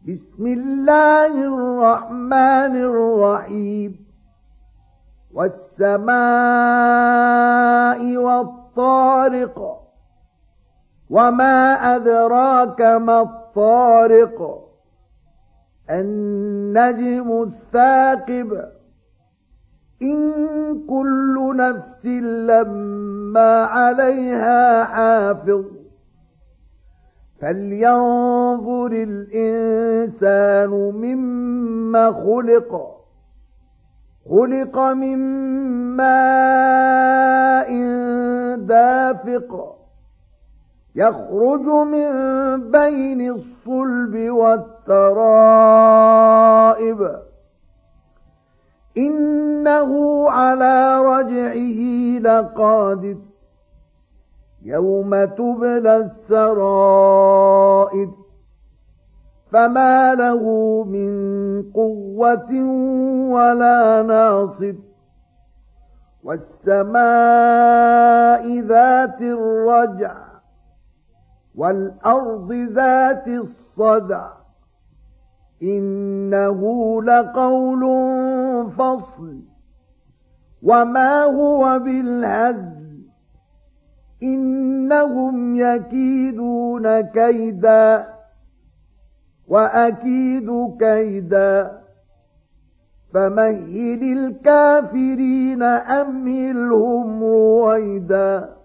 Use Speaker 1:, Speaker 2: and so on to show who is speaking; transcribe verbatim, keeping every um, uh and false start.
Speaker 1: بسم الله الرحمن الرحيم والسماء والطارق وما أدراك ما الطارق النجم الثاقب إن كل نفس لما عليها حافظ فلينظر الإنسان مما خلق خلق من ماء دافق يخرج من بين الصلب والترائب إنه على رجعه لقادر يوم تبلى السرائر فما له من قوة ولا ناصر والسماء ذات الرجع والأرض ذات الصدع إنه لقول فصل وما هو بالهزل إنهم يكيدون كيدا وأكيد كيدا فمهل الكافرين أمهلهم رويدا